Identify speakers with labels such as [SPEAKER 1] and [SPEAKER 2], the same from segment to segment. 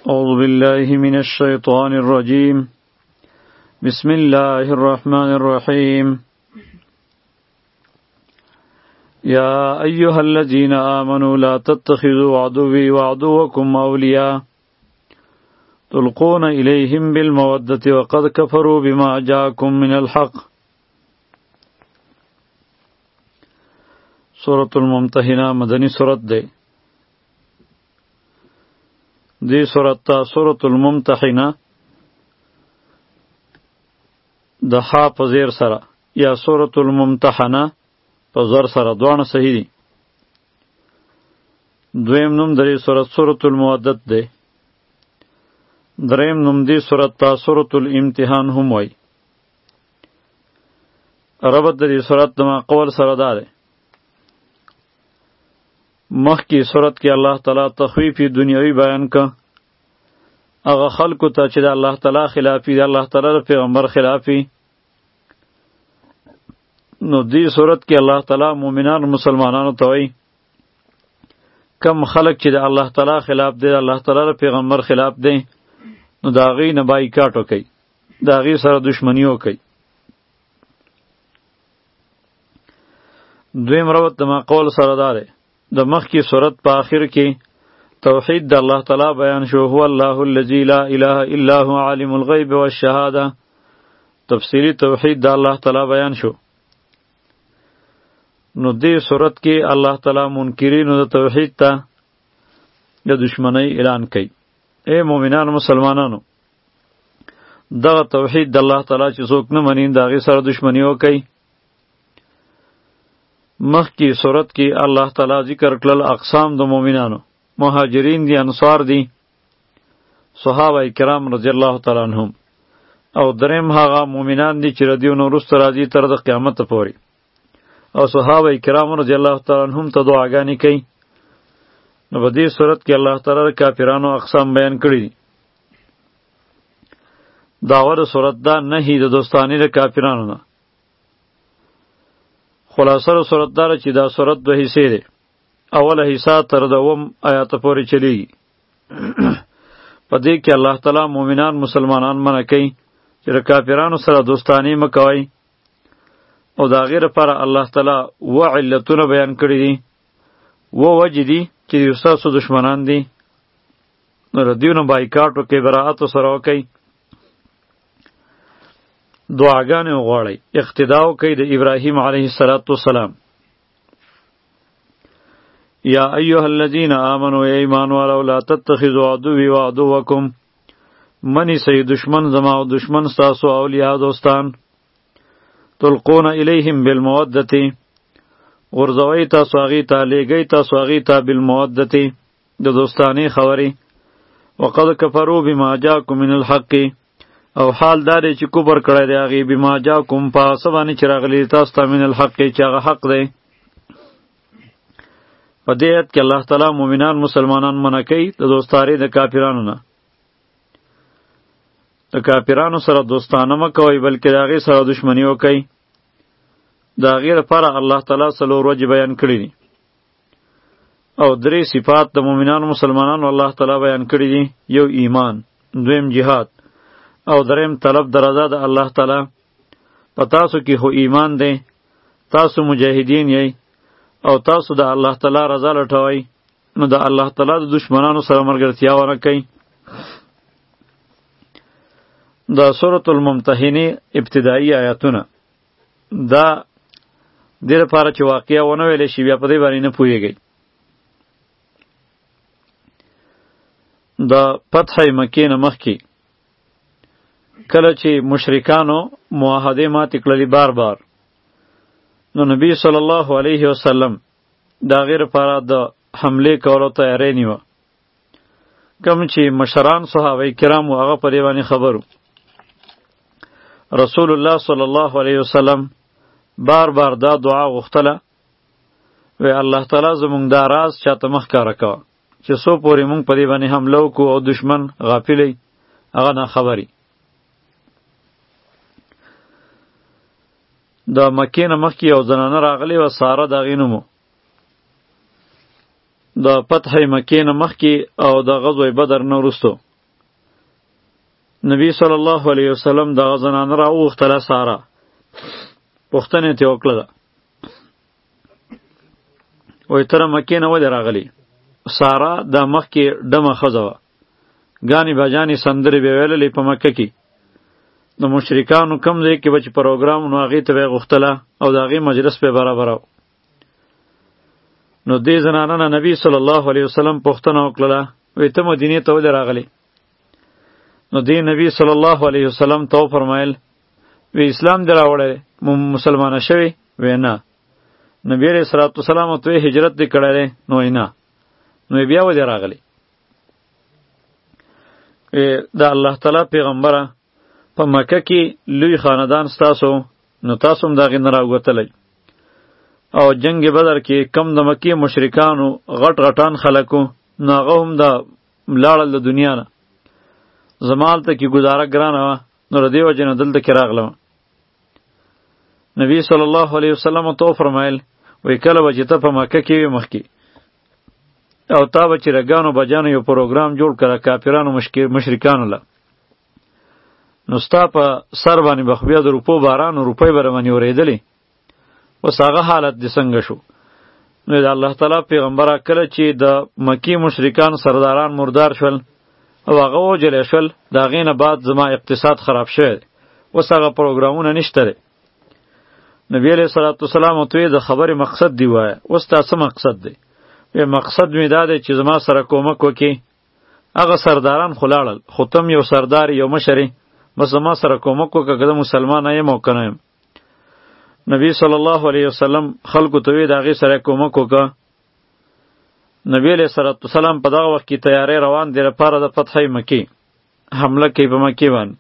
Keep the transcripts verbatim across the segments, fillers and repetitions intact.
[SPEAKER 1] أعوذ بالله من الشيطان الرجيم بسم الله الرحمن الرحيم يا أيها الذين آمنوا لا تتخذوا عدوي وعدوكم أولياء تلقون إليهم بالمودة وقد كفروا بما جاءكم من الحق. سورة الممتحنة مدنی سورت دے. دی سورت تا سورة الممتحنة د ح په زیر سره یا سورة الممتحنة په زر سره دوانه صحیح دي. دویم نوم دری سورت سورة المودت دی. دریم نوم دی سورت تا سورة الامتحان هم وای. ربط دری سورت دما قول سره داره. مخ کی صورت کې الله تعالی تخویفی دنیوی بیان کا هغه خلکو ته چې د الله تعالی خلافی د الله تعالی پیغمبر خلافی. نو دې صورت کې الله تعالی مؤمنان مسلمانانو ته وایي کم خلک چې د الله تعالی خلاف دی د الله تعالی پیغمبر خلاف دی نو د هغې نه بایکاټ وکئ، د هغې سره دشمني وکئ. دویم ربط د ما قول سره دا دی. د مخکې صورت په آخر کې توحید د الله تعالی بیان شو. هو الله الذی لا اله الا هو عالم الغیب والشهاده. تفصیلی توحید د الله تعالی بیان شو. نو دې صورت کې الله تعالی منکرینو د توحید ته د دشمنی اعلان کوي. اے مؤمنان مسلمانانو، دغه توحید د الله تعالی چې څوک نه مني د هغې سره دشمني وکئ. مخکی صورت کې الله تعالی ذکر کړل اقسام د مؤمنانو. مهاجرین دي، انصار دي، صحابه کرام رضی الله تعالی عنهم. او دریم هغه مؤمنان دي چې ردیو نو وروسته راځي تر د قیامت پورې. او صحابه کرام رضی الله تعالی عنهم ته دعاګانې کوي. نو په دې صورت کې الله تعالی د کافرانو اقسام بیان کړي دي. داور صورت دا نهی د دوستانی د کافرانو نه. خلاصه صورت داره چې دا صورت دو حصے دی. اوله حصہ تر دوم آیات پورې چلیږي. په دې کې الله تعالی مؤمنان مسلمانان منع کوي چې د کافرانو سره دوستانی مه کوئ. او د هغې لپاره الله تعالی اووه علتونه بیان کړي دي. اووه وجې دي چې دوی ستاسو دشمنان دي. نو د دوی نه بایکاټ وکئ، براءت ورسره وکئ، دعاګانې وغواړئ، اقتدا وکئ د ابراهیم علیه السلام. یا ایها الذین آمنوا ای ایمان والو لا تتخذوا عدوی و عدوکم، منی سی دشمن زما او دشمن ستاسو اولیاء دوستان. تلقون الیهم بالمودتی، غرزوی تاسو هغې ته، لیږئ تاسو هغې ته بالمودتی د دوستانې خبرې. وقد کفروا بما جاءکم من الحق، او حال دا دی چې کفر کړی دی هغې بما جاءکم په هغه څه باندې چې راغلی تاسو ته من الحق چې هغه حق دی. په دې ایت کې الله تعالی مؤمنان مسلمانان منع کوي د دوستارۍ د کافرانو نه. د کافرانو سره دوستانه مه کوئ بلکې د هغې سره دشمني وکئ. د هغې لپاره الله تعالی څلور وجې بیان کړي دي. او درې صفات د مؤمنانو مسلمانانو الله تعالی بیان کړي دي. یو ایمان، دویم جهاد، او دریم طلب د رضا د الله تعالی. په تاسو کې خو ایمان دی، تاسو مجاهدین یئ او تاسو د الله تعالی رضا لټوئ. نو د الله تعالی د دشمنانو سره ملګرتیا ونه کوئ. د سورة الممتحنې ابتدایي آیاتونه دا دې لپاره چې واقعه ونه ویلی شي بیا په دې باندې نه پوهیږئ. د فتح مکې نه مخکې کله چې مشرکانو معاهدې ماتې کړلې بار بار، نو نبی صلی الله علیه وسلم د هغې لپاره د حملې کولو تیاری نیوه. کوم چې مشران صحابه کرام و هغه په دې باندې خبر و. رسول الله صلی الله علیه وسلم بار بار دا دعا غوښتله، وی الله تعالی زمونږ دا راز چاته مه ښکاره کوه چې څو پورې مونږ په دې باندې حمله وکړو او دشمن غافلی هغه ناخبري. د مکې نه مخکې یو زنانه راغلې وه، ساره د هغې نوم و. د فتح مکې نه مخکې او د غزوه بدر نه وروستو نبی صلی الله علیه وسلم دغه زنانه راوغوښتله ساره. پوښتنه یې ترې وکړله، وایي ته مکې نه ولې راغلې؟ ساره دا مخکې ډمه ښځه وه، ګانې بجانې سندرې به یې ویللې په مکه کې. د مشرکانو کم ځای کې به چې پروګرام نو هغې ته به یې غوښتله او د هغې مجلس به یې برابره و. نو دې زنانه نه نبي صلی الله علیه وسلم پوښتنه وکړله، وایي ته مدینې ته ولې راغلې؟ نو دې نبی صلی الله علیه وسلم ته وفرمایل، وی اسلام دې راوړی مسلمانه شوې؟ وی نه. نبی علیه الصلاة والسلام ته وی هجرت دې کړی دی؟ نو وی نه. نو بیا ولې راغلی؟ د الله تعالی پیغمبره په مکه کې لوی خاندان ستاسو، نو تاسو هم د هغې نه راووتلی، او جنگ بدر کې کم د مکې مشرکانو غټ غټان خلکو، نو هغه هم د لاړل د دنیا نه. زما هلته کې ګزاره ګرانه وه، نو د دې وجې نه دلته کې راغلم. نبی صلی الله علیه وسلم ته وفرمایل، وایي کله به چې ته په مکه کې وې مخکې او تا به چې رګانو بجانو یو پروګرام جوړ کړه کافرانو مشرکانو له، نو ستا په سر باندې به خو بیا د روپو باران او روپۍ به راباندې اورېدلې. اوس هغه حالت دې څنګه شو؟ نو د الله تعالی پیغمبره کله چې د مکې مشرکان سرداران مردار شول او هغه وجلی شول، د هغې نه بعد زما اقتصاد خراب شوی دی، اوس هغه پروګرامونه نشته دی. نبی علیه صلات وسلام ورته ویې د خبرې مقصد دی وایه، اوس ستا څه مقصد دی؟ وی مقصد مې دا دی چې زما سره کومک وکړي. هغه سرداران خو لاړل، خو ته یو سردار یو مشر یې، بس زما سره کومک وکړه که زه مسلمان یم او که نه یم. نبی صلی الله علیه وسلم خلکو ته وی د هغې سره کومک وکړه. نبی علیه صلات وسلام په دغه وخت کې تیاری روان دی لپاره د فتح مکې، حمله کوي په مکې باندې.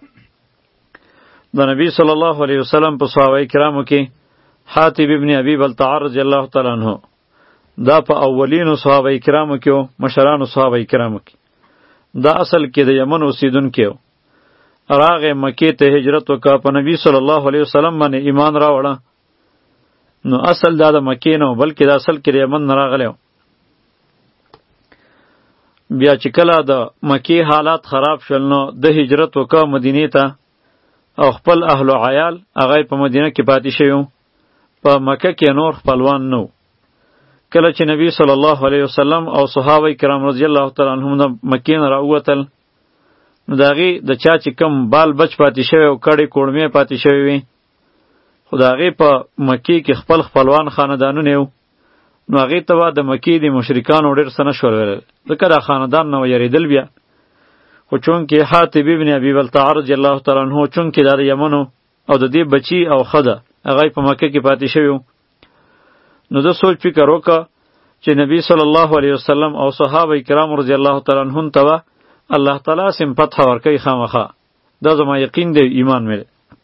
[SPEAKER 1] د نبی صلی الله علیه وسلم په صحابه کرامو کې حاتب ابن ابي بلتعه رضی الله تعالی عنه دا په اولینو صحابه کرامو کې و، مشرانو صحابه کرامو کې. دا اصل کې د یمن اوسیدونکی و، راغې مکې ته هجرت وکړه، په نبی صلی الله علیه وسلم باندې ایمان راوړه. نو اصل دا د مکې نه و، بلکې د اصل کې د یمن نه راغلی و. بیا چې کله د مکې حالات خراب شول، نو د هجرت وکړه مدینې ته، او خپل اهل و عیال هغه په مدینه کې پاتې شوي وو. په مکه کې نور خپلوان نه و. کله چې نبی صلی الله علیه وسلم او صحابه کرام رضی الله تعالی عنهم د مکې نه راووتل، نو د هغې د چا چې کم بال بچ پاتې شوی او کړې کوړمې پاتې شوی وي، خو د هغې په مکې کې خپل خپلوان خاندانونه وو، نو هغې ته به د مکې د مشرکانو ډېر څه نه شول ویلی، ځکه دا خاندان نه ویرېدل بیا. خو چونکې حاتب ابن ابي بلتعه رضی الله تعالی عنه چونکې دا د یمنو او د دې بچي او ښځه هغه په مکه کې پاتې شوي وو، نو ده سوچ فکر وکړه چې نبی صلی الله علیه وسلم او صحابه کرام رضی الله تعالی عنهم ته به الله تعالی سم فتح ورکوي خامخا، دا زما یقین دی، ایمان مې دی.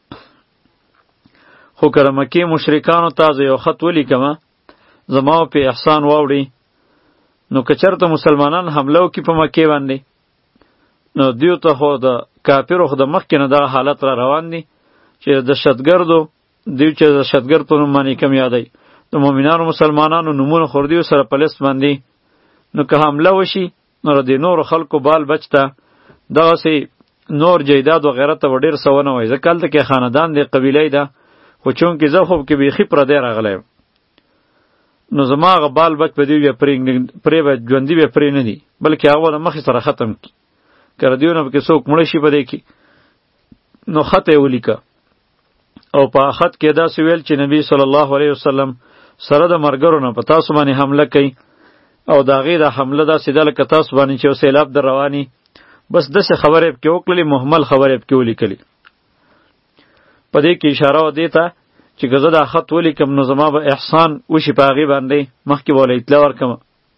[SPEAKER 1] خو که د مکې مشرکانو ته زه یو خط ولیکمه، زما په احسان واوړي، نو که چېرته مسلمانان حمله وکړي په مکې باندې، نو دیو ته خو د کافرو خو د مخکې نه دغه حالت را روان دی چې دهشتګردو دیو چې دهشتګرد په نوم باندې کم یادوي، د مؤمنانو مسلمانانو نومونه خوردیو سره په لیست باندې. نو که حمله وشي، نو د نورو خلکو بال بچ ته دغسې نور جیداد و غیره ته به ډېر څه ونه وایي، ځکه هلته کې خاندان دی، قبیله ده، خو چونکې زه خوب کې بیخي پردی راغلی یم، نو زما هغه بال بچ به دوی بیا پرې به ژوندي به پرې نه دي، بلکې هغه به د مخې سره ختم کړي. که د دوی نه پکې څوک مړه شي په دې کې، نو خط یې ولیکه. او په خط کې داسې ویل چې نبی صلی الله علیه وسلم سره د مرګرو نه په تاسو باندې حمله کوي، او د هغې دا حمله داسې ده لکه تاسو باندې چې یو سیلاب در رواني. بس داسې خبرې پکې وکړلې، محمل خبرې پکې ولیکلې. په دې کې اشاره و دې ته چې که زه دا خط ولیکم، نو زما به احسان وشي په هغې باندې، مخکې به وله اطلاع ورکړم.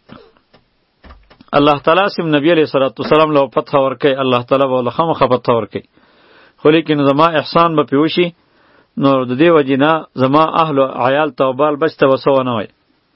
[SPEAKER 1] الله تعالی سم نبی علیه صلات وسلام له فتح ورکوي، الله تعالی به له خامخا فتح ورکوي، خو لیکن زما احسان به پې وشي، نو د دې وجې نه زما اهل و عیال ته او بال بچ ته به څه ونه وایي.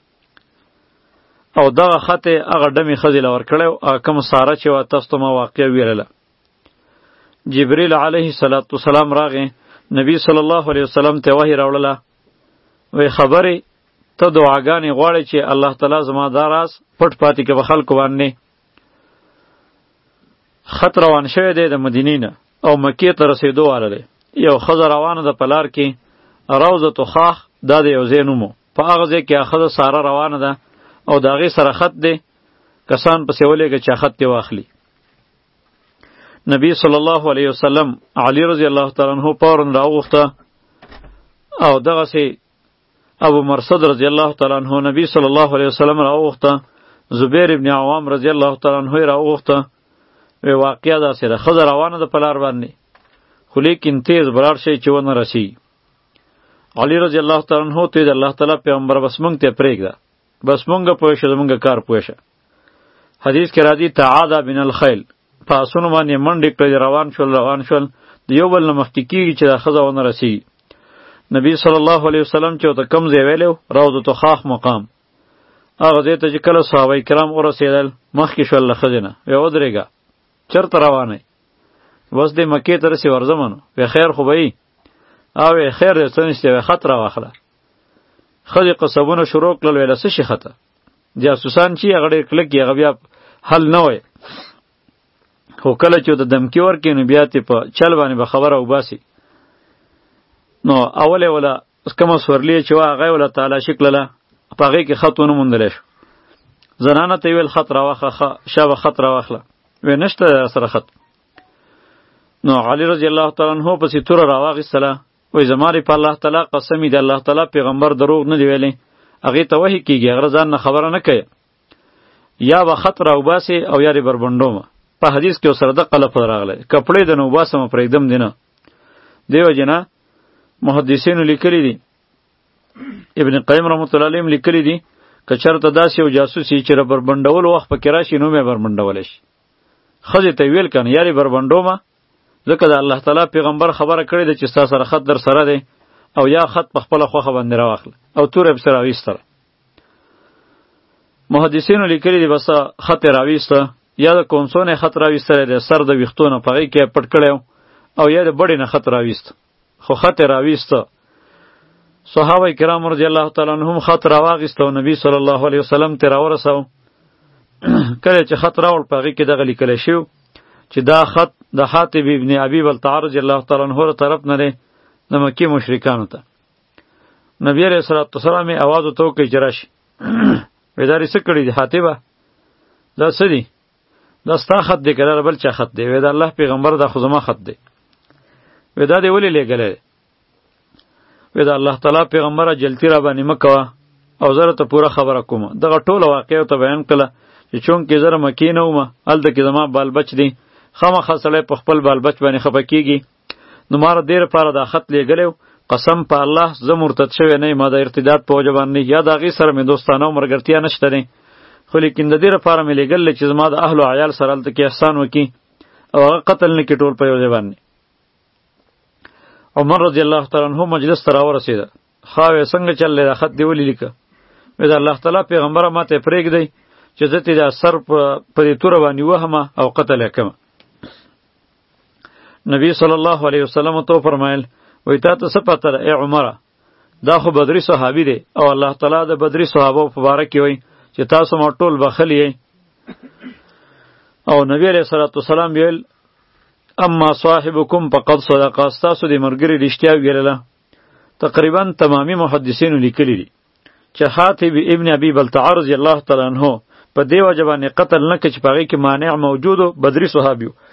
[SPEAKER 1] او دغه خط یې هغه ډمې ښځې له ورکړی و، هغه کوم ساره چې وه تاسو ته ما واقعه ویلله. جبریل علیه صلات وسلام راغی، نبی صلی الله علیه وسلم ته وحی راوړله، وی خبرې ته دعاګانې غواړې چې الله تعالی زما دا راز پټ پاتې که په خلکو باندې. خط روان شوی دی د مدینې نه او مکې ته رسېدو واله دی. یو ښځه روانه ده په لار کې، روضة خاخ دا د یو ځای نوم و. په هغه ځای کې ښځه ساره روانه ده او د هغې سره خط دی، کسان پسې ولېږه چې خط دې واخلي. نبی صلی الله علیه وسلم علی رضی الله تعالی عنہ فورا راوغوښته او دغسې ابو مرصد رضی الله تعالی عنہ نبی صلی الله علیه وسلم راوغوښته. زبیر ابن عوام رضی الله تعالی عنہ یې راوغوښته. وی واقعه داسې ده، ښځه روانه ده په لار باندې، خو لیکن تیز بلاړ شئ چې ونه رسېږي. علی رضی الله تعالی عنہ ته د الله تعالی پیغمبر بس مونږ ته پرېږده، بس مونږ پوه شه، زمونږ کار پوه شه. حدیث کې راځي تعاده بن الخیل، په آسونو باندې منډې کړې، روان شول روان شول د یو بل نه مخکې کېږي چې دا ښځه ونه رسېږي. نبی صلی الله علیه وسلم چې ورته کوم ځای ویلی و، روضة خاخ مقام، هغه ځای ته چې کله صحابه کرام ورسېدل مخکې شول له ښځې نه، وی ودرېږه چېرته روانئ؟ بس دې مکې ته رسې ورځمه نو. وی خیر خو به یي؟ او وی خیر دی څه نشته، وی خط راواخله. ښځې قصبونه شروع کړل، ویله څه شي خطه؟ جاسوسان چې هغه ډېر کلک یې، هغه بیا حل نه وی، خو کله چې ورته دمکي ورکړي نو بیا ترې په چل باندې به خبره وباسي. نو اول یې وله کومه سورلي چې وه هغه یې وله تالاشي کړله، په هغې کې خط ونه موندلی شو. زنانه ته یې ویل خط راواخله، شابه خط راواخله. وی نشته سره خط. نو علی رضی الله تعالی عنہ پسې توره راواخیستله. وی زما دې په الله تعالی قسم دې الله تعالی پیغمبر دروغ نه دی ویلی، هغې ته وحي کېږي، هغه ځان نه خبره نه کوي، یا به خط راوباسې او یا دې بربنډومه. په حدیث کې ورسره دقه لفظ راغلی، کپړې د نه وباسمه پرېږدم دې نه. دې وجې نه محدثینو لیکلي دي، ابن قیم رحمت الله علیه لیکلي دي، که چېرته داسې یو جاسوس یي چې د بربنډولو وخت پکې راشي نو مې بربنډولی شي. ښځې ته یې ویل که نه یا دې بربنډومه، ځکه د الله تعالی پیغمبر خبره کړې ده چې ستا سره خط در سره دی، او یا خط په خپله خوښه باندې راواخله او توره یې پسې راویستله. محدثینو لیکلي دي بس خط یې راویسته، یا د کونسو نه خط راویستلی دی، سر د ویښتو نه په هغې کې یې پټ کړی او یا د بډې نه خط راویست، خو خط یې راویسته. صحابه کرام رضی الله تعالی عنهم خط راواخیسته او نبی صلی الله علیه وسلم ته راورساو. کله چې خط راوړ په هغې کې دغه لیکلی شوی چې دا خط د حاطب ابن ابي بلتعه رضی الله تعالی عنه طرف نه دی د مکې مشرکانو ته. نبی علیه الصلاة والسلام یې اواز ورته وکړی چې راشي. وی دا دې څه کړي دي حاطبه؟ دا څه دي؟ دا ستا خط دی که دا بل چا خط دی؟ وی دا الله پیغمبر دا خو زما خط دی. وی دا دې ولې لیږلی دی؟ وی دا الله تعالی پیغمبره جلتی را باندې مه کوه او زه راته پوره خبره کومه. دغه ټوله واقعه ورته بیان کړله چې چونکې زه مکې نه ومه، هلته کې زما بال بچ دی، خامخا سړی په خپل بال بچ باندې خفه کېږي. نو ما دې لپاره دا خط لیږلی و، قسم په الله زه مرتد شوی نه یم، ما د ارتداد په وجه باندې یا د هغې سره مې دوستانه او ملګرتیا نشته دی، خو لیکن د دې لپاره مې لیږلی چې زما د اهل و عیال سره هلته کې احسان وکړي او هغه قتل نه کړي ټول په یو ځای باندې. عمر رضی الله تعالی عنہ مجلس ته راورسېده. ښه وی څنګه چل دی دا خط دې ولې لیکه؟ وی د الله تعالی پیغمبره ما ته یې پرېږدی چې زه ترې دا سر په دې توره باندې ووهمه او قتل یې کړمه. نبی صلی الله علیه وسلم ته وفرمایل وی تا ته څه پته ده ای عمره؟ دا خو بدري صحابي دی او الله تعالی د بدري صحابو په باره کې وایي چې تاسو ما ټول بخښلي یئ. او نبی علیه الصلاة والسلام ویل اما صاحبکم فقد صدق، ستاسو د ملګري رښتیا ویلله. تقریبا تمامي محدثینو لیکلي دي چې حاطب ابن ابي بلتعه رضی الله تعالی عنه په دې وجه باندې قتل نه کړ چې په هغې کې مانع موجود و، بدري صحابي و.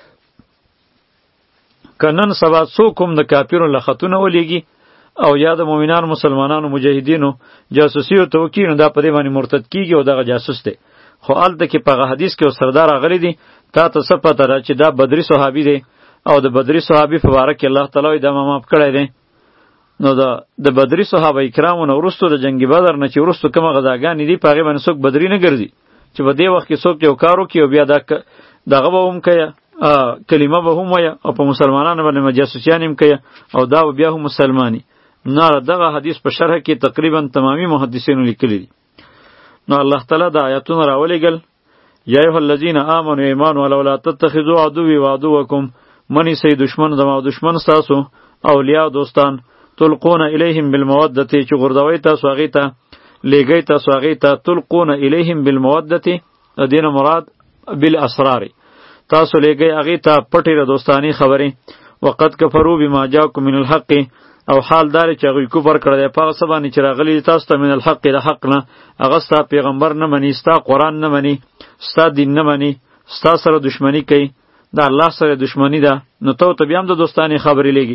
[SPEAKER 1] که نن سبا څوک هم د کافرو له خطونه ولیږي او یا د مؤمنانو مسلمانانو مجاهدینو جاسوسي ورته وکړي نو دا په دې باندې مرتد کېږي او دغه جاسوس دی. خو هلته کې په هغه حدیث کې سردار راغلی دی، تا ته څه پته ده چې دا بدري صحابي دی او د بدري صحابي په باره کې الله تعالی دا معاف کړی دی. نو د د بدري صحابه کرامو نه وروستو د جنګ بدر نه چې وروستو کومه غذاګانې دي په هغې باندې څوک بدري نه ګرځي چې په دې وخت کې څوک یو کار وکړي او بیا دا دغه به هم کوي، کلمه به هم وایه او په مسلمانانو باندې جاسوسیان هم کوي او دا بیا هم مسلمانی. نه دغه حدیث په شرح کې تقریبا تمامي محدثینو لیکلي دي. نو الله تعالی دا آیاتونه راولېږل، یا ایها الذین آمنوا ایمان ولو لا تتخذوا عدوی وعدوکم، منی سي دشمن زما او دشمن ستاسو اولیاء دوستان، تلقون الیهم بالمودة چې غردوی تاسو هغې ته لیږئ تاسو هغې ته، تلقون الیهم بالمودة دین مراد بالاسرار، تاسو لګي هغه ته پټې را دوستانی خبرې وقد کفروا بما جاءکم من الحق او حال دار چې هغه کفر کړی په هغه سبا چې راغلی تاسو ته من الحق د حق نه هغه ستا پیغمبر نه مني ستا قرآن نه مني ستا دین نه مني ستا سره دشمنی کوي دا الله سره دشمنی ده نو ته ته بیا هم د دوستانی خبرې لګي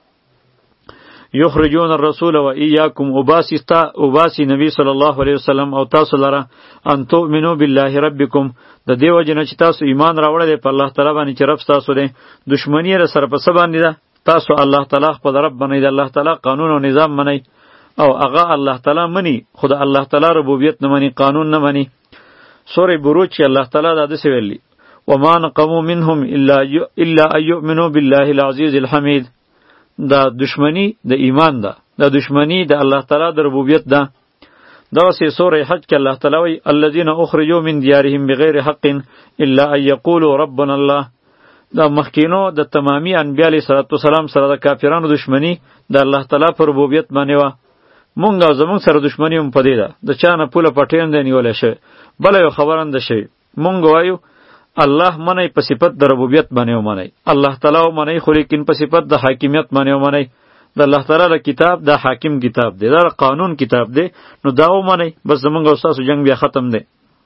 [SPEAKER 1] یخرجون الرسول و ایاکم اباسی تا اباسی نبی صلی الله علیه وسلم او تاسو لره ان تؤمنو بالله ربکم د دیو جن چې تاسو ایمان راوړل په الله تعالی باندې چې رب تاسو دی دشمنی را سره په سبا باندې ده تاسو الله تعالی خپل رب باندې د الله تعالی قانون او نظام منئ او هغه الله تعالی منی خود الله تعالی ربوبیت نه منی قانون نه منی سوره بروج چې الله تعالی دا دسه ویلی وما نقموا منهم الا الا ان يؤمنوا بالله العزيز الحميد دا دشمنی د ایمان ده دا دشمنی د الله تعالی د ربوبیت ده دا سه سوره حج کې الله تعالی وی الذين اخرجوا من ديارهم بغیر حق الا ان يقولوا ربنا الله دا مخکینو د تمامی انبیاء علیه السلام سره د کافرانو دشمنی د الله تعالی پر ربوبیت باندې و مونږ او زمونږ سره دشمنی هم پدې ده د چانه پوله پټین دی نیول شي بل یو خبرند شي مونږ وایو الله منی په صفت د ربوبیت باندې ومنی الله تعالی ومنی خو لیکن په صفت د حاکمیت باندې ومنی د الله تعالی د کتاب د حاکم کتاب دی دا قانون کتاب دی نو دا ومنی بس زمونږ او تاسو جنگ بیا ختم دی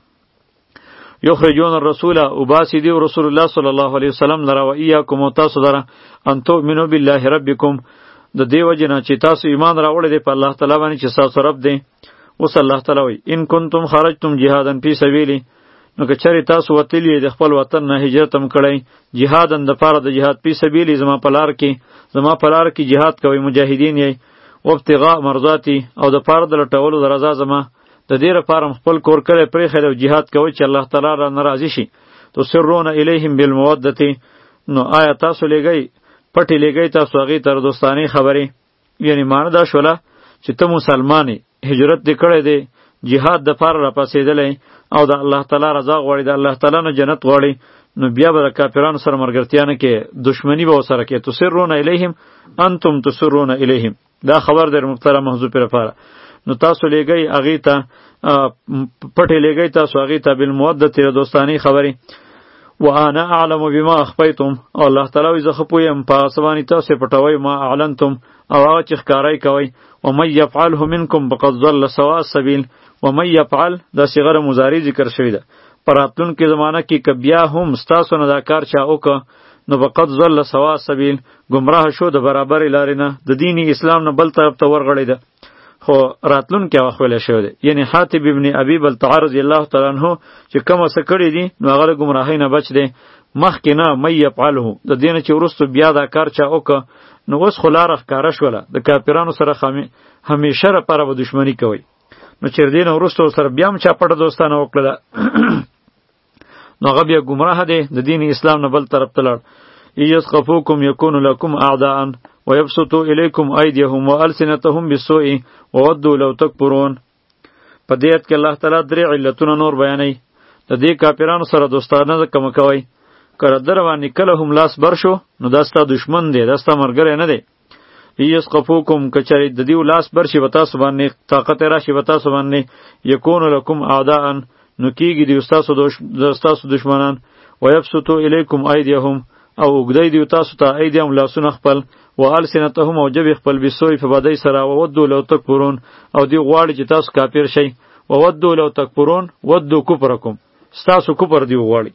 [SPEAKER 1] یخرجون الرسول وباسی دی رسول الله صلی الله علیه وسلم لرا و ایاکم تاسو لرا ان تؤمنو بالله ربکم د دیو جنا چې تاسو ایمان راوړی دی په الله تعالی باندې چې تاسو رب دی وصلی الله تعالی وی ان کنتم خرجتم جهادا فی سبیلی نو که چری تاسو وتلی د خپل وطن نه هجرت هم کړی جهادن د پاره د جهاد فی سبیلی زما پلار کې زما پلار کې جهاد کوي مجاهدین یې وابتغاء مرضاتی او د پاره د لټولو د رضا زما د دې لپاره خپل کور کړی پرې خل او jihad کوي چې الله تعالی را ناراضي شي تو سرون الیهم بالمودته نو آیا تاسو لګی پټی لګی تاسو هغه تر دوستانی خبرې یعنی معنی دا شوله چې ته مسلمانی هجرت دې کړی دی jihad د پاره را پاسېدلې او د الله تعالی رضا غواړي د الله تعالی نه جنت غواړي نو بیا به د کافرانو سره مرګرتیا نه کې دشمنی به وسره کې تو سرون الیهم انتم تسرون الیهم دا خبر در محترم محذوف لپاره نو تاسو لګی اغه ته پټه لګی تاسو اغه ته بالمودت دوستانی خبري وانا اعلم بما اخفيتم او الله تعالی زه خپویم په سوانی تاسو پټوي ما اعلنتم او هغه چې ښکارای کوي و من يفعله منكم فقد ضل سواء السبيل و من يفعل دا صيغه مضارع ذکر شوی ده پراتون کې زمانہ کې کبیا هم ستاسو نه دا کار چا وک نو فقد ضل سواء السبيل گمراه شو د برابر لارې نه د دین اسلام نه بل طرف ته ورغړی ده خو راتلون کې واخول شو دی یعنی حاتب ابن ابي بلتع رضی الله تعالی عنہ چې کوم څه کړی دي نو هغه گمراهی نه بچ دی مخکې نه مې يفعله د دین چې ورستو بیا دا کار چا وک نو اوس خلار ښکارا شوله د کافرانو سره خامي همیشه را پر و دشمنی کوي نو چې دین ورستو سره بیا هم چا پټه دوستانه وکړه نو هغه بیا گمراه دی د دین اسلام نه بل طرف ته لړ یسقفوکم یکون لکم اعداء ويبسطوا الیکم ایدیهم والسنتهم بالسوء وودوا لو تکبرون په دې آیت کې الله تعالی درې علتونه نور بیانوي د دې کافرانو سره دوستانه کوم کوي کړه دروانی کله هم لاس بر شو نو دا ستا دشمن دی دا ستا مرګره نه دی یسقفوکم کچری د دیو لاس بر شي وتا سبحانه طاقت را شي وتا سبحانه یکون لکم اعداء نو کیږي دی استاسو دوستاسو دشمنان ويبسطوا الیکم ایدیهم او وګدای دی تاسو ته ایدیم لاسونه خپل و السنتهم او جب خپل بسوی په بدای سره او ودو لو تکبرون او دی غواړي چې تاسو کافر شئ و ودو لو تکبرون ودو کفرکم تاسو کفر دی غواړي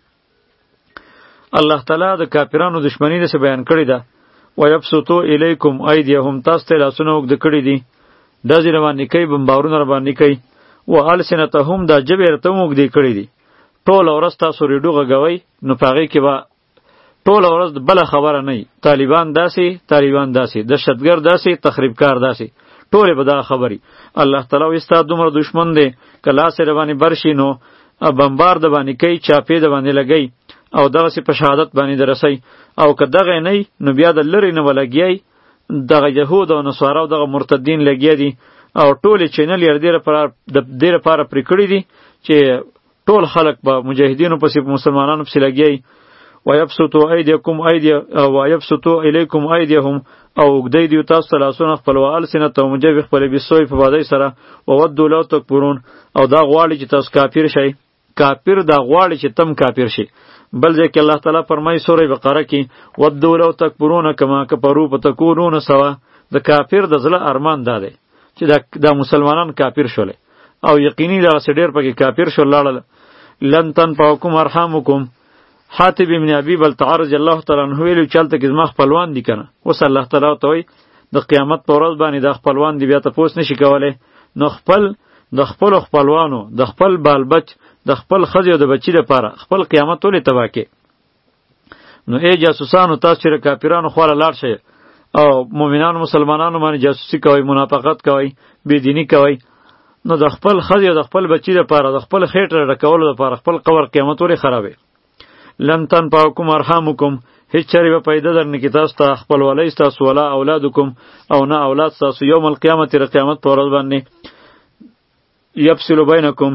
[SPEAKER 1] الله تعالی د کافرانو دشمنی نه بیان کړی ده و یبسطوا الیکم ایدیهم تاسو ته لاسونه وګد کړی دي د ځینې باندې کوي بمبارونه باندې کوي و السنتهم دا جب ورته وګد کړی دي ټول ورځ تاسو ریډو غوي نو پاغي کې با ټول ورځ بل خبره نه طالبان داسي طالبان داسي دهشتګر داسي تخریبکار داسي ټول به دا خبري الله تعالی وستا دومره دشمن دی کله سره باندې برشي نو بمبار د باندې کوي چاپې د باندې لګي او دغه سي په شهادت باندې درسي او که دغه نه نو بیا د لری نه ولګي دغه يهود او نصارا او دغه مرتدین لګي دي او ټول چینل یې ډیره پر د ډیره پر پر کړی دي چې ټول خلک به مجاهدینو پسې مسلمانانو پسې لګي ويبسطوا ايديكم ايدي ويبسطوا اليكم ايديهم او گدی دیو تاسو لاسونه خپل وال سینه ته مجب خپل بسوی په بادای سره او ودو لو تکبرون او دا غواړي چې تاسو کافر شئ کافر دا غواړي چې تم کافر شي. بل ځای کې الله تعالی فرمایي سورې بقره کې ودوا لو تکفرون کما کفروا فتکونون سوا. د کافر د زړه ارمان دا دی چې دا, دا مسلمانان کافر شول او یقیني دا سډیر پکې کافر شول لاړل. لن تنفعکم ارحامکم. حاتب ابن ابي بلتع رضی الله تعالی عنہ ویلو چلته کې زما خپلوان دي کنه. اوس الله تعالی ته وایي د قیامت پر ورځ باندې د خپلوان دی بیا تاسو نشي کولای. نو خپل د خپل خپلوانو د خپل بالبچ د خپل خځې او د بچی لپاره خپل قیامت ولې تباه کې. نو ای جاسوسانو تاسو چې کافرانو خواله لاړ شئ او مؤمنانو مسلمانانو باندې جاسوسي کوي، منافقت کوي، بېدینی کوي، نو د خپل خځې او د خپل بچی لپاره د خپل خېټه ډکولو لپاره خپل قبر قیامت ولې خرابوي. لن تنفعکم ارحامکم. هیڅ چارې به پیدا درنه کې تاسو ته خپلوالۍ ستاسو ولا اولادکم او نه اولاد ستاسو یوم القیامت د قیامت په ورځ باندې یفصل بینکم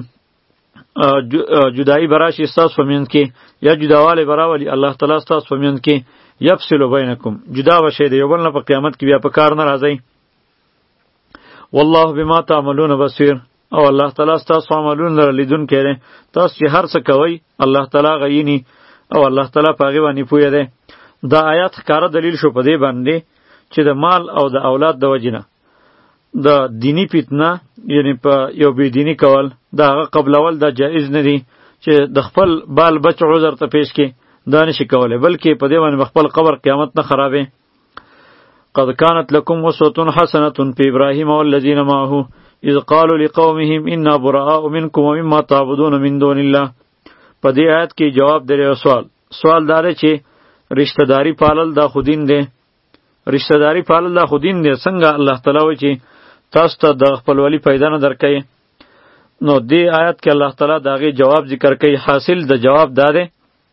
[SPEAKER 1] جدائی براشي ستاسو په منځ کې یا جداوالی براولي الله تعالی ستاسو په منځ کې یفصل بینکم جدا بشئ د یو بل نه په قیامت کې بیا په کار نه راځئ. والله بما تعملون بصیر. او الله تعالی ستاسو عملونه لره لیدونکی دی. تاسو چې هر څه کوئ الله تعالی غویني او الله تعالی په هغې باندې پوهه دی. دا آیات ښکاره دلیل شو په دې باندې چې د مال او د اولاد د وجې نه د دینی فتنه یعنی په یو بېدیني کول د هغه قبلول دا جایز نه دي چې د خپل بال بچ عذر ته پیش کې دا نشي کولی، بلکې په دې باندې خپل قبر قیامت نه خرابې. قد كانت لكم أسوة حسنة في إبراهيم والذين معه إذ قالوا لقومهم إنا براء منكم ومما تعبدون من دون الله. په دې آیت کې جواب دی سوال سوال دا دی چې رشتہ داری پالل دا خودین دی. رشتہ داری پالل دا خودین دی. څنګه الله تعالی وایي چې تاسو ته د خپلوالي پیدا نه درکوي. نو دې آیت کې الله تعالی د هغې جواب ذکر کوي. حاصل د جواب دا دی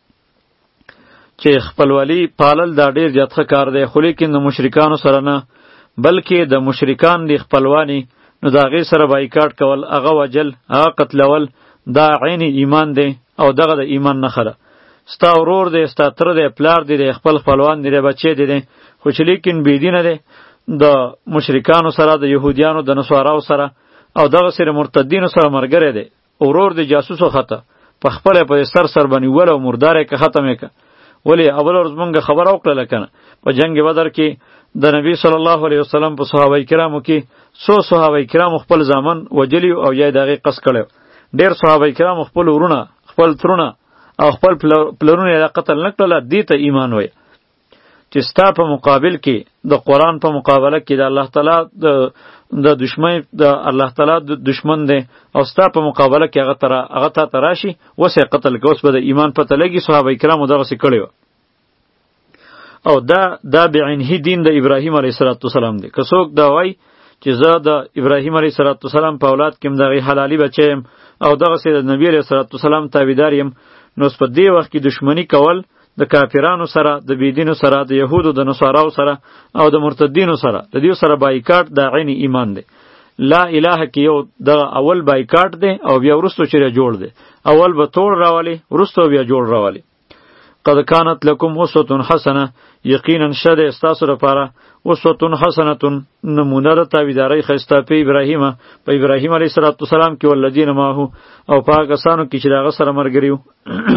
[SPEAKER 1] چې خپلوالي پالل دا ډېر زیات ښه کار دی، خو لیکن د مشرکانو سره نه، بلکې د مشرکان دی خپلواني نو د هغې سره بایکاټ کول، هغه وجل، هغه قتلول دا عین ایمان دی او دغه د ایمان نښه ده. ستا ورور دی، ستا تره دی، پلار دی، دی خپل خپلوان دی، دی بچی دی، دی خو چې لیکن بېدینه دی د مشرکانو سره، د یهودیانو، د نصاراو سره او دغه سره مرتدینو سره مرګری دی. ورور دی جاسوس وخته په خپله په سر سر باندې وله او مردار یې که ختم یې که. ولې اول ورځ مونږ خبره وکړله که نه په جنگ بدر کې د نبی صلی الله علیه وسلم په صحابه کرامو کې څو صحابه کرامو خپل زامن وجلي او یا یې د هغې قص کړی. ډېر صحابه کرامو خپل ورونه، خپل ترونه او خپل پلرونه یې قتل نه کړله. دې ته ایمان وایي چې ستا په مقابل کې د قرآن په مقابله کې د الله تعالی د د دشمن د الله تعالی د دشمن دی او ستا په مقابله کې هغه تر هغه تا ته راشي اوس یې قتل که اوس به د ایمان پته لګي. صحابه کرامو دغسې کړی وه او دا دا بعینه دین د ابراهیم علیه السلام دی. که څوک دا وایي چې زه د ابراهیم علیه السلام په اولاد کې م د هغې حلالي بچی یم او دغسې د نبي علیه السلام تابعدار یم، نو اوس په دې وخت کې دشمني کول د کافرانو سره، د بېدینو سره، د یهودو د نصاراو سره او د مرتدینو سره، د دې سره بایکاټ د عین ایمان دی. لا اله کې یو دغه اول بایکاټ دی او بیا وروستو چې جوړ دی. اول به توړ راولي، وروستو بیا جوړ راولي. قد كانت لكم أسوة حسنة. یقینا شد استاسو لپاره أسوة حسنة نمونه د تابعدارۍ ښایسته په ابراهیم په ابراهیم علیه السلام کې والذین معه او په هغه کسانو کې چې د هغه سره ملګري وو.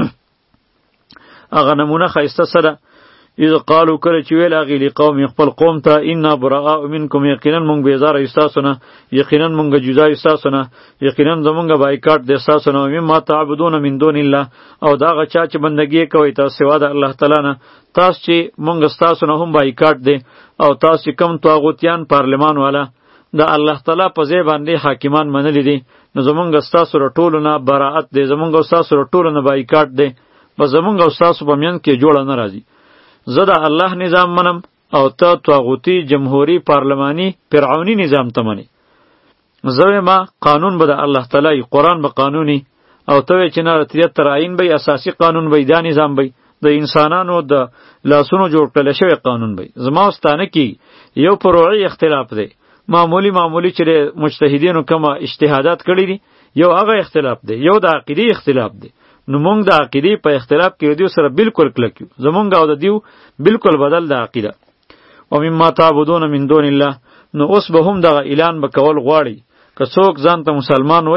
[SPEAKER 1] هغه نمونه ښایسته څه ده؟ اذ قالو کله چې ویل هغې لقوم خپل قوم ته انا براء منکم یقینا مونږ بېزاره یو ستاسو نه، یقینا مونږ جدا یو ستاسو نه، یقینا زمونږ بایکاټ دی ستاسو نه، مما تعبدون من دون الله او د هغه چا چې بندګي یې کوئ تاسو سوا د الله تعالی نه. تاسو چې مونږ ستاسو نه هم بایکاټ دی او تاسو چې کوم طاغوتیان پارلمان والا د الله تعالی په ځای باندې حاکمان منلي دي، نو زمونږ ستاسو له ټولو نه براءت دی، زمونږ ستاسو له ټولو نه بایکاټ دی، په زمونږ ستاسو په منځ کې جوړه نه راځي. زه د الله نظام منم او ته طاغوتی جمهوری پارلمانی فرعونی نظام ته منی. زه ما قانون به د الله تعالی، قرآن به قانونی او ته چې نه رتیت تر آیین به اساسی قانون به دا نظام به د انسانانو د لاسونو جوړ کړل شوی قانون به. زما واستانه کې یو فروعي اختلاف دی، معمولی معمولی چې مجتهدینو کومه اجتهادات کړي دي، یو هغه اختلاف دی، یو د عقیدې اختلاف دی. نو مونږ د عقیدې په اختلاف کې دیو سره بالکل کلک یو، زمونږ او د دیو بالکل بدل د عقیده. و مما تعبدون من دون الله. نو اوس به هم دغه اعلان به کول غواړي که څوک ځان ته مسلمان وای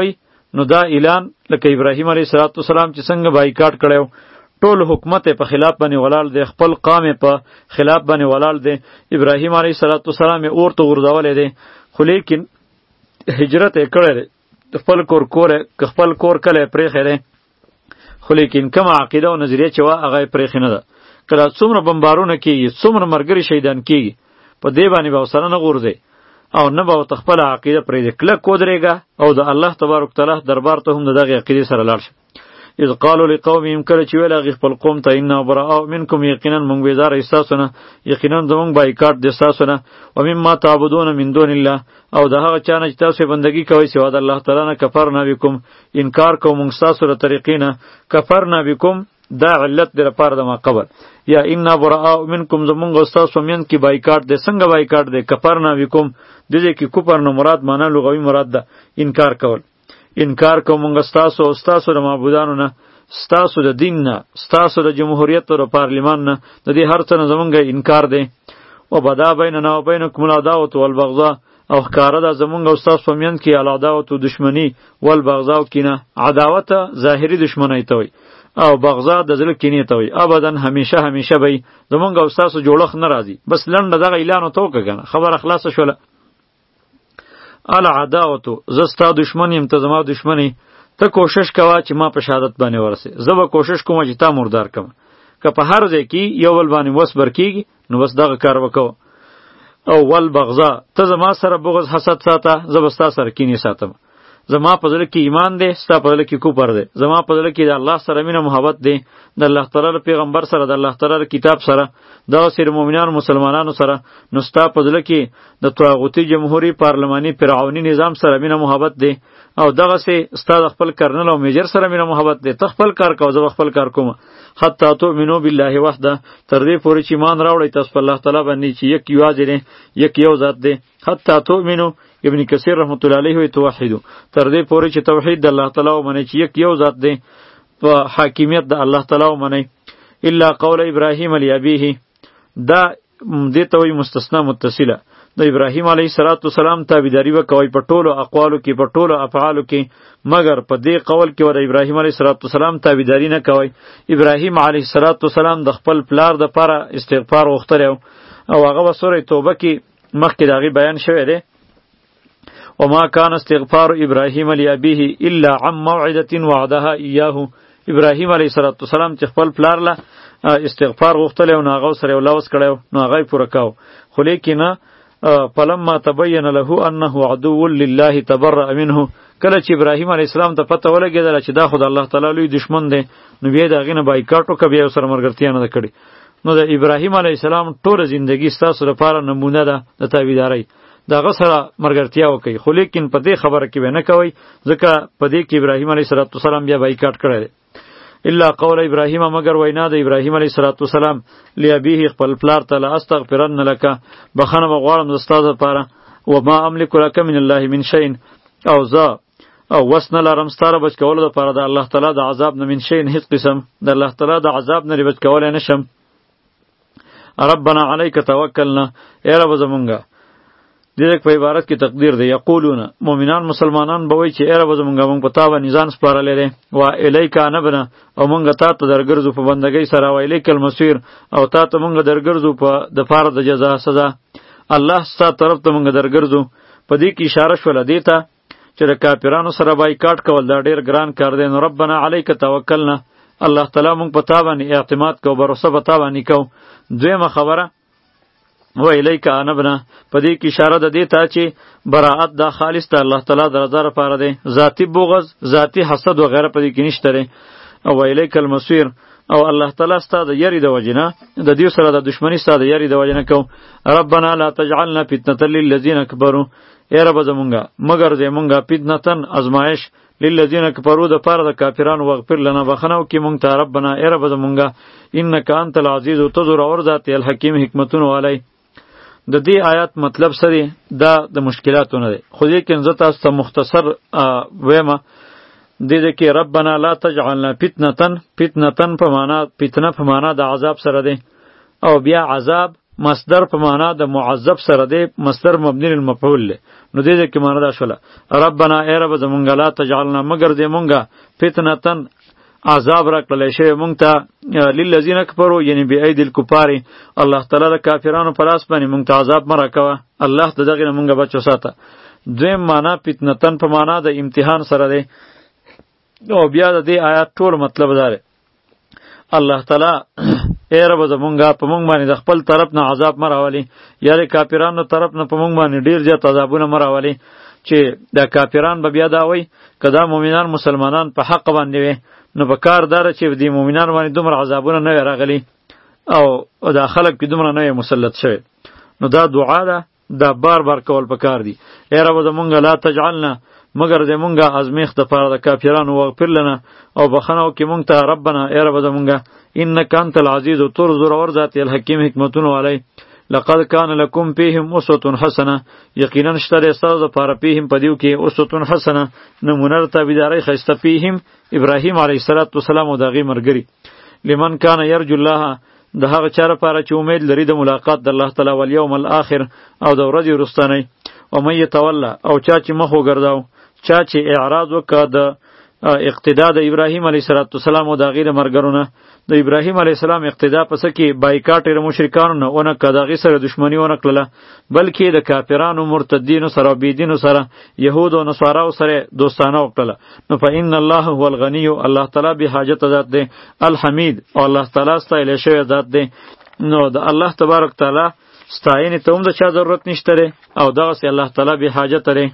[SPEAKER 1] نو دا اعلان لکه ابراهیم علیه السلام چې څنګه بایکاټ کړو، ټول حکومت په خلاف باندې ولاړ دی، خپل قام په خلاف باندې ولاړ دی. ابراهیم علیه السلام اور ته ورځولې دی، خو لیکن هجرت یې کړی دی، خپل کور کور خپل کور کله پرېښی دی، خو لیکن کومه عقیده او نظریه چې وه هغه یې پرېښې نه ده. کله څومره بمبارونه کېږي، څومره ملګري شهیدان کېږي، په دې باندې به ورسره نه غورځئ او نه به ورته خپله عقیده پرېږدئ، کلک ودرېږه او د الله تبارک تعالی دربار ته هم د دغې عقیدې سره لاړ شه. اذ قالوا لقومهم کله چې ویل هغې خپل قوم ته انا براء منکم یقینا موږ بیزاره ستاسو نه، یقینا زموږ بایکاټ دی ستاسو نه، و مما تعبدون من دون الله او د هغه چا نه چې تاسو یې بندګي کوئ سوا د الله تعالی نه، کفرنا بکم انکار کوو موږ ستاسو د طریقې نه. کفرنا بکم دا علت دی لپاره د ما قبل، یا انا براء منکم زموږ او ستاسو منځ کې بایکاټ دی. څنګه بایکاټ دی؟ کفرنا بکم د دې کې کفر نه مراد معنا لغوي مراد ده انکار کول. انکار کوم موږ ستاسو او ستاسو د معبودانو نه، ستاسو د دین نه، ستاسو د جمهوریت او د پارلمان نه، د دې هر څه نه زمونږ انکار دی. و بدا بیننا و بینکم العداوة والبغضاء او ښکاره ده زمونږ او ستاسو په منځ کې العداوة دشمني والبغضاء کینه. عداوت ظاهري دشمنی ته وایي او بغضا د زړه کینې ته وایي. ابدا همیشه همیشه به زمونږ او ستاسو جوړښت نه راځي. بس لنډه دغه اعلان ورته وکړه که نه، خبره خلاصه شوله. العداوتو زه ستا دشمن یم، ته زما دشمنی، ته کوشش کوه چې ما په شهادت باندې ورسې، زه به کوشش کوم چې تا مردار کړم. که په هر ځای کې یو بل باندې وس برکېږي نو بس دغه کار وکوه. او والبغضا ته زما سره بغض حسد ساته، زه به ستا سره کینې ساتم. زما په زړه کې ایمان دی، ستا په زړه کې کفر دی. زما په زړه کې د الله سره مینه محبت دی، د الله تعالی پیغمبر سره، د الله تعالی کتاب سره، دغسې د مؤمنانو مسلمانانو سره. نو ستا په زړه کې د طاغوتي جمهوري پارلماني فرعوني نظام سره مینه محبت دی، او دغسې ستا د خپل کرنل او میجر سره مینه محبت دی. ته خپل کار کوه، زه به خپل کار کوم. حتی تؤمنو بالله وحده تر دې پورې چې ایمان راوړئ تاسو په الله تعالی باندې چې یک یوازې دی، یک یو ذات دی. حتی تؤمنو ابن کثیر رحمت الله علیه وی توحیدو تر دې پورې چې توحید د الله تعالی ومنئ چې یک یو ذات دی، په حاکمیت د الله تعالی ومنئ. الا قول ابراهیم لابیه دا دې ته وایي مستثنا متصله. د ابراهیم علیه السلام تابعداري وکوئ په ټولو اقوالو کې، په ټولو افعالو کې، مګر په دې قول کې ور ابراهیم علیه السلام تابعداري نه کوئ. ابراهیم علیه السلام د خپل پلار د پاره استغفار غوښتلی او هغه په سوره توبه کې مخکې د هغې بیان شوی دی. وما كان استغفار ابراهیم لابیه الا عن موعده وعدها ایاه. ابراهیم علیه السلام چې خپل پلار له استغفار غوښتلی او نو هغه سره یو لوس کړی نو هغه یې پوره کاو. خو لیکن فلما تبین له انه عدو لله تبرأ منه کله چې ابراهیم علیه السلام ته پته ولګېدله چې دا خو د الله تعالی لوی دشمن دی، نو بیا یې د هغې نه بایکاټ وکړه، بیا یې ورسره ملګرتیا نه ده کړې. نو د ابراهیم علیه السلام ټوله زندګي ستاسو لپاره نمونه ده د تابعدارۍ، د هغه سره ملګرتیا وکړئ. خو لیکن په دې خبره کې به نه کوئ، ځکه په دې کې ابراهیم علیه السلام بیا بایکاټ کړی دی. الا قول ابراهیم مگر وینا د ابراهیم علیه السلام لابیه خپل پلار ته لاستغفرن لک بخښنه به غواړم د ستا دپاره، وما املک لک من الله من شیء او زه او وس نه لرم ستا را بچ کولو دپاره د الله تعالی د عذاب نه من شیء هیڅ قسم د الله تعالی د عذاب نه بچ کولی نه شم. ربنا علیک توکلنا ای رب زمونږه. دې په عبارت کې تقدیر دی. یقولون مؤمنان مسلمانان به وایي چې ای رب زمونږه موږ په تا باندې ځان سپارلی دی، و الیک انبنا او موږ تا ته درګرځو په بندګۍ سره، و الیک المصیر او تا ته موږ درګرځو په دپاره د جزا سزا. الله ستا طرف ته موږ درګرځو. په دې کې اشاره شوله دې ته چې د کافرانو سره بایکاټ کول دا ډېر ګران کار دی. نو ربنا علیک توکلنا الله تعالی موږ په تا باندې اعتماد کو، بروسه په تا باندې کو. دویمه خبره و الیک انبنا په دې کې اشاره ده دې ته چې براءت دا خالص ته الله تعالی د رضا لپاره دی، ذاتی بغض، ذاتی حسد وغیره په دې کې نشته دی. او الیک المصیر او الله تعالی ستا د یری د وجنه د دې سره د دشمنی ستا د یری د وجنه کو. ربنا لا تجعلنا فتنه للذین کفروا ای رب زمونږه مگر دې مونږه فتنتن ازمایش للذین کفروا د پاره د کافرانو واغفر لنا بخنه وکي مونږ ته ربنا ای رب زمونږه انک انت العزیز تذر اور ذات الحکیم حکمتون علی. د دې آیات مطلب سره دا د مشکلاتونه دی، خو دې کې زه تاسو ته مختصر ویمه. دې دې کې ربنا لا تجعلنا فتنتن، فتنتن په معنا فتنه په معنا د عذاب سره دی، او بیا عذاب مصدر په معنا د معذب سره دی، مصدر مبنی للمفعول له. نو دې کې معنا دا شوله ربنا ای رب زمونږه لا تجعلنا مگر دې مونږه فتنتن عذاب را کړلی شوی مونږ ته للذین کفروا یعنی بأید الکفار الله تعالی د کافرانو په لاس باندې مونږ ته عذاب مه راکوه، الله د دغې نه مونږه بچ وساته. دویم معنا فتنتن په معنا د امتحان سره دی. او بیا د دې آیات ټول مطلب دا دی الله تعالی ای رب زمونږه په مونږ باندې د خپل طرف نه عذاب مه راولي، یا د کافرانو طرف نه په مونږ باندې ډېر زیات عذابونه مه راولي چې د کافران به بیا دا وایي که دا مؤمنان مسلمانان په حق باندې وي نو په کار داره چې د مؤمنان باندې دومره عذابونه نه وي راغلي او دا خلک پې دومره نه وي مسلط شوی. نو دا دعا ده، دا بار بار کول پکار دي. ای رب زمونږه لا تجعلنا مگر دې مونږه ازمیخت دپاره د کافرانو واغفر لنا او بخښنه وکړي مونږ ته ربنا ای رب زمونږه انک انت العزیز تور زورور ذات الحکیم حکمتونه والی. لقد کان لکم فیهم اسوة حسنه یقینا شته دی ستاسو دپاره فیهم په دیو کې اسوة حسنه نمونه د تابعدارۍ ښایسته فیهم ابراهیم علیه السلام او د هغې ملګري لمن کان یرجو الله د هغه چا لپاره چې امید لري د ملاقات د الله تعالی والیوم الاخر او د ورځې وروستنۍ. ومن یتوله او چا چې مخ وګرځاو، چا چې اعراض وکړه د اقتدا د ابراهیم علیه السلام او د هغې د ملګرو نه. د ابراهیم علیه السلام اقتدا په څه کې بایکاټ یې د مشرکانو نه ونه کړه، د هغې سره دښمني ونه کړله، بلکې د کافرانو مرتدینو سره او بېدینو سره یهودو او نصاراو سره دوستانه وکړله. نو فإن الله هو الغني الله تعالی بې حاجته ذات دی، الحمید او الله تعالی ستایلی شوی ذات دی. نو د الله تبارک تعالی ستاینې ته هم د چا ضرورت نشته دی او دغسې الله تعالی بې حاجته دی.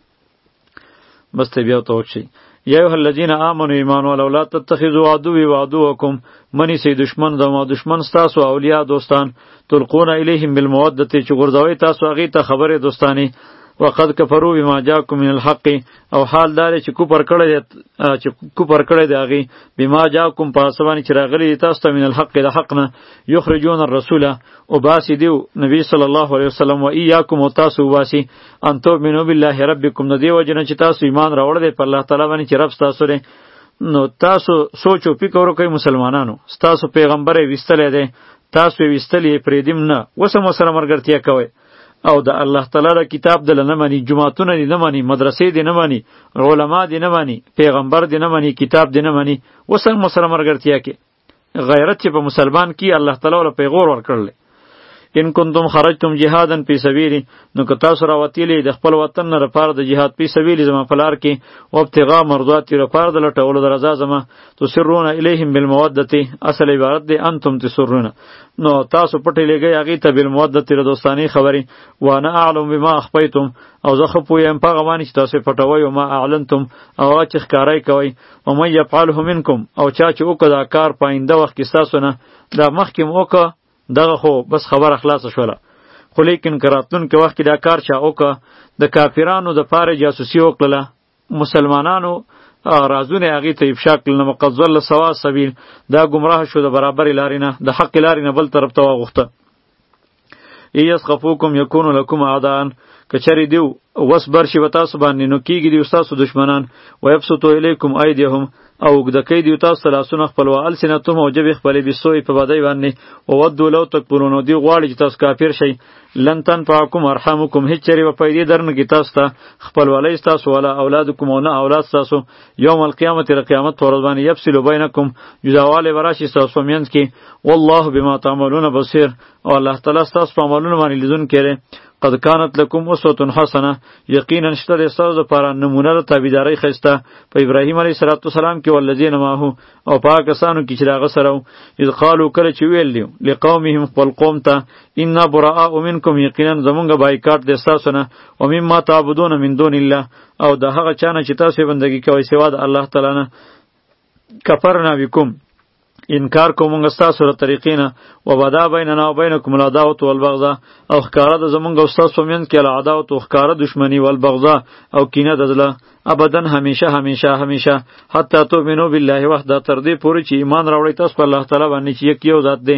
[SPEAKER 1] بس ته بیا ورته وکشئ یا ایها الذین آمنوا ایمان ولو لا تتخذوا عدوی وعدوکم منی سی دشمن زما دشمن ستاسو اولیاء دوستان تلقون الیهم بالمودة چې غورځوئ تاسو هغې ته خبرې دوستانې وقد کفروا بما جاءکم من الحق او حال دار چې کوپر کړی چې کوپر کړی دی هغې بما جاءکم په هڅه باندې چې راغلی دی تاسو ته من الحق د حق نه یخرجون الرسول او باسي دیو نبی صلی الله علیه وسلم و ایاکم او تاسو وباسي ان تؤمنوا بالله ربکم د دې وجه نه چې تاسو ایمان راوړی دی په الله تعالی باندې چې رب ستاسو دی. نو تاسو سوچ او فکر وکړئ مسلمانانو، ستاسو پیغمبر یې ویستلی دی، تاسو یې ویستلی یې پرېږدیم نه، اوس هم ورسره ملګرتیا کوئ او د الله تعالی د کتاب دله نه مني، جماعتونه دې نه مني، مدرسې دې نه مني، علما دې نه مني، پیغمبر دې نه مني، کتاب دې نه مني، اوس هم ورسره ملګرتیا کې. غیرت چې په مسلمان کې الله تعالی ورله پیغور ورکړلی ان کنتم خرجتم جهادا فی سبیلی نو که تاسو راوتیلی د خپل وطن نه لپاره د جهاد فی سبیلی زما په لار کې و ابتغاء مرضاتی لپاره د لټولو د رضا زما تسرون الیهم بالمودة اصل عبارت دی انتم تسرون نو تاسو پټې لګئ هغې ته بالمودة د دوستانۍ خبرې وانا اعلم بما اخفیتم او زه ښه پوهیم په هغه باندې چې تاسو یې پټوئ وما اعلنتم او هغه چې ښکاری کوئ ومن یفعله منکم او چا چې وکړه دا کار په آینده وخت کې ستاسو نه دا مخکې م وکړه دغه خو بس خبره خلاصه شوله خو لیکن که راتلونکي وخت کې دا کار چا وکړه د کافرانو دپاره جاسوسي وکړله مسلمانانو رازونه هغې ته افشا کړل نو قد ضل سوا السبیل دا ګمراه شو د برابرې لارې نه د حق لارې نه بل طرف ته واغوښته یسخفوکم یکونو لکم اعداء که چرې دیو وس بر شي به تاسو باندې نو کېږي دیو ستاسو دشمنان ویبسطو الیکم ایدیهم او اوږده کوي دیو تاسو ته لاسونه خپل و السنتهم او ژبې خپلې بسوی په بدۍ باندې وودو لو تکفرون او دوی غواړي چې تاسو کافر شئ لن تنفعکم ارحامکم هیڅ چرې به فایدې درنکړي تاسو ته خپلولی ستاسو ولا اولادکم او نه اولاد ستاسو یوم القیامت د قیامت په ورځ باندې یفصل بینکم جداوالی به راشي ستاسو په منځ کې والله بما تعملون بصیر او الله تعالی ستاسو په عملونو باندې لیدونکی دی قد کانت لکم اسوة حسنه یقینا شته د ستاسو دپاره نمونه د تابعدارۍ ښایسته په ابراهیم علیه السلام کې والذین معه او په هغه کسانو کې چې د هغه سره وو اذ قالو کله چې ویل دي لقومهم خپل قوم ته انا براء منکم یقینا زمونږ بایکاټ دی ستاسو نه و مما تعبدون من دون الله او د هغه چا نه چې تاسو یې بندګي کوئ سوا د الله تعالی نه کفرنا بکم انکار کومونږ ستاسو له طریقې نه وبدا بیننا و بینکم العداوة والبغضاء او ښکاره د زمونږ او ستاسو په منځ کې العداوة و ښکاره دښمني والبغضاء او کینه د زړه ابدا همیشه همیشه همیشه حتی تؤمنوا بالله وحده تر دې پورې چې ایمان راوړئ تاسو په الله تعالی باندې چې یک یو ذات دی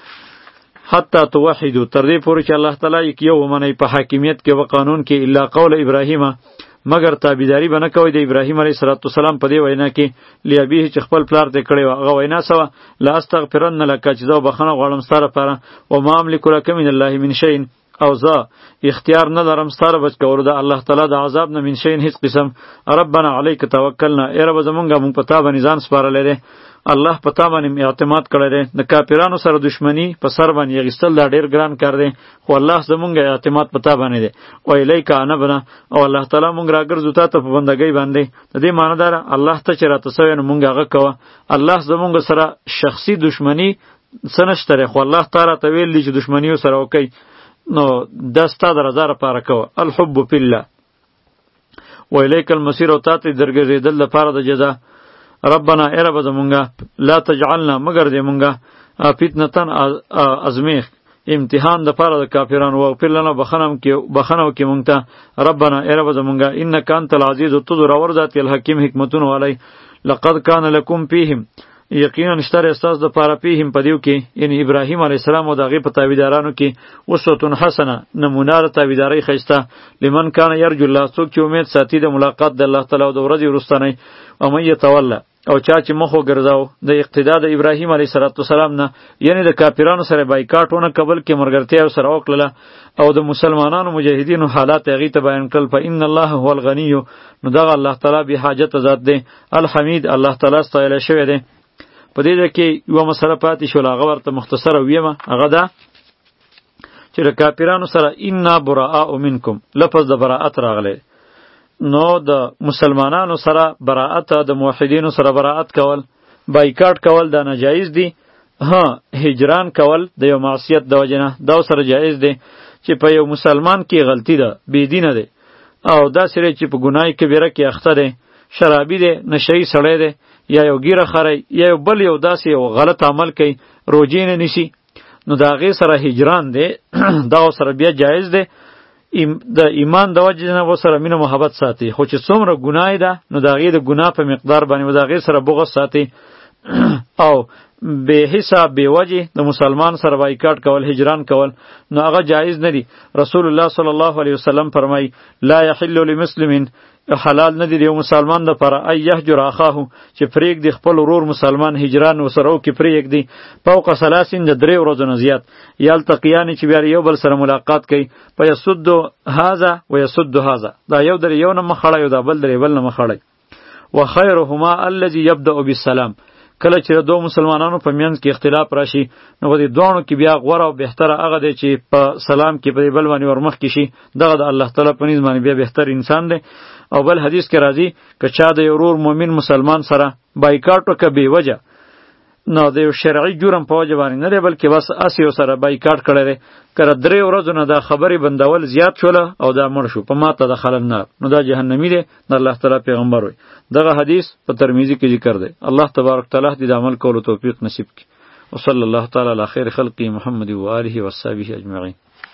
[SPEAKER 1] حتی توحدوا تر دې پورې چې الله تعالی یک یو ومنئ په حاکمیت کې و قانون کې الا قول ابراهیم مگر تابعداري به نه کوئ د ابراهیم علیه السلام په دې وینا کې لیابیه چې خپل پلار ته کړی وه هغه وینا څه وه لاستغفرن لک چې زه بخښنه غواړم ستا لپاره وما املک لک من الله من شیء او زه اختیار نه لرم ستاره بچ کولو د الله تعالی د عذاب نه من شیء هیڅ قسم ربنا علیک توکلنا ای رب زمونږه مونږ په تا باندې ځان سپارلی دی الله په تا باندې اعتماد کړی دی د کافرانو سره دشمنی په سر باندې اخیستل دا ډېر ګران کار دی خو الله زمونږ اعتماد په تا باندې دی و الیک انبنا او الله تعالی مونږ راګرځو تا ته په بندګۍ باندې د دې معنی دا الله ته چې راته سوی نو مونږ هغه کوه الله زمونږ سره شخصي دشمنی څه نشته خو الله تعالی ته ویل دی چې دشمنی سره وکئ نو دا ستا د رضا لپاره کوه الحب فی الله و الیک المصیر او تا ته درګرځېدل لپاره د جزا ربنا ای رب زمونږه لا تجعلنا مگر دې مونږه فتنتن ازمیخ امتحان د پاره د کافرانو واغفر لنا بخنم کې بخنو کې مونږ ته ربنا ای رب زمونږه انک انت العزیز التذر اور ذات الحکیم حکمتون علی لقد کان لکم فیهم یقینا نشتر استاز د پاره پیهم پدیو کې یعنی ابراهیم علی السلام او دغه په تابعدارانو کې وسوتون حسنه نمونه د تابعداري خسته لمن کان یرجو الله څوک چې امید ساتي د ملاقات د الله تعالی او د ورځې وروستنی او مې یتولا او چا چې مخ وګرځاو د اقتدا د ابراهیم علیه السلام نه یعنی د کافرانو سره بایکاټونه قبل کې مرګرتیا سره وکړه او د مسلمانانو مجاهدینو حالات هغه ته بیان کړل فإن الله هو الغنی نو دا الله تعالی به حاجت ذات دی الحمید الله تعالی ستایل شوی دی په دې کې یو مسله پاتې شو هغه ورته مختصره ویمه هغه دا چې د کافرانو سره ان براء منکم لفظ د براءت راغلی نو د مسلمانانو سره براءت د موحدینو سره براءت کول بایکاټ کول دا ناجایز دی ها هجران کول د یو معصیت د وجنه دا سره جایز دی چې په یو مسلمان کې غلطی ده بی دینه ده او دا سره چې په ګناي کبیره کې اخته ده شرابي ده نشئی سړی ده یا یو ګیره خړی یا یو بل یو داسې یو غلط عمل کوي روجې نه نیسي نو دا غي سره هجران ده دا سره بیا جایز ده د ایمان د وجه نه وسره مینه محبت ساتي خو چې څومره ګناه ده نو دا غي د ګناه په مقدار باندې دا غي سره بغض ساتي او به حساب به وجه د مسلمان سره بایکاټ کول هجران کول نو هغه جایز نه دي رسول الله صلی الله علیه وسلم فرمای لا یحل لمسلم حلال نه دی یو مسلمان د پر ایه جر اخاه چې فریق دی خپل ورور مسلمان هجران وسره او کې فریق دی فوق ثلاثین د درې ورځې نه زیات یلتقیان چې بیا یو بل سره ملاقات کوي په یسد هذا و یسد هذا دا یو در یو نه مخړی یو دا بل در بل نه مخړی وخیرهما الذي يبدا بالسلام کله چې دوه مسلمانانو په منځ کې اختلاف راشي نو په دې دوه کې بیا غوړه او بهتره هغه دی چې په سلام کې په بل باندې ورمخ کې شي دغه د الله تعالی په نظر باندې بیا بهتر انسان دی او بل حدیث کې راځي که چا د یو ورور مؤمن مسلمان سره بایکاټ وکړي بې وجه نو د یو شرعي جرم په وجه باندې نه دی بلکې بس اس یو سره بایکاټ کړی دی که درې ورځو نه دا خبرې بندول زیات شوله او دا مړ شو په ماته دخل النار نو دا جهنمی دی د الله تعالی پیغمبر وي دغه حدیث په ترمذی کې ذکر دی الله تبارک تعالی دې د عمل کولو توفیق نصیب کړي وصلی الله تعالی علی خیر خلقی محمد و آله و صحبه اجمعین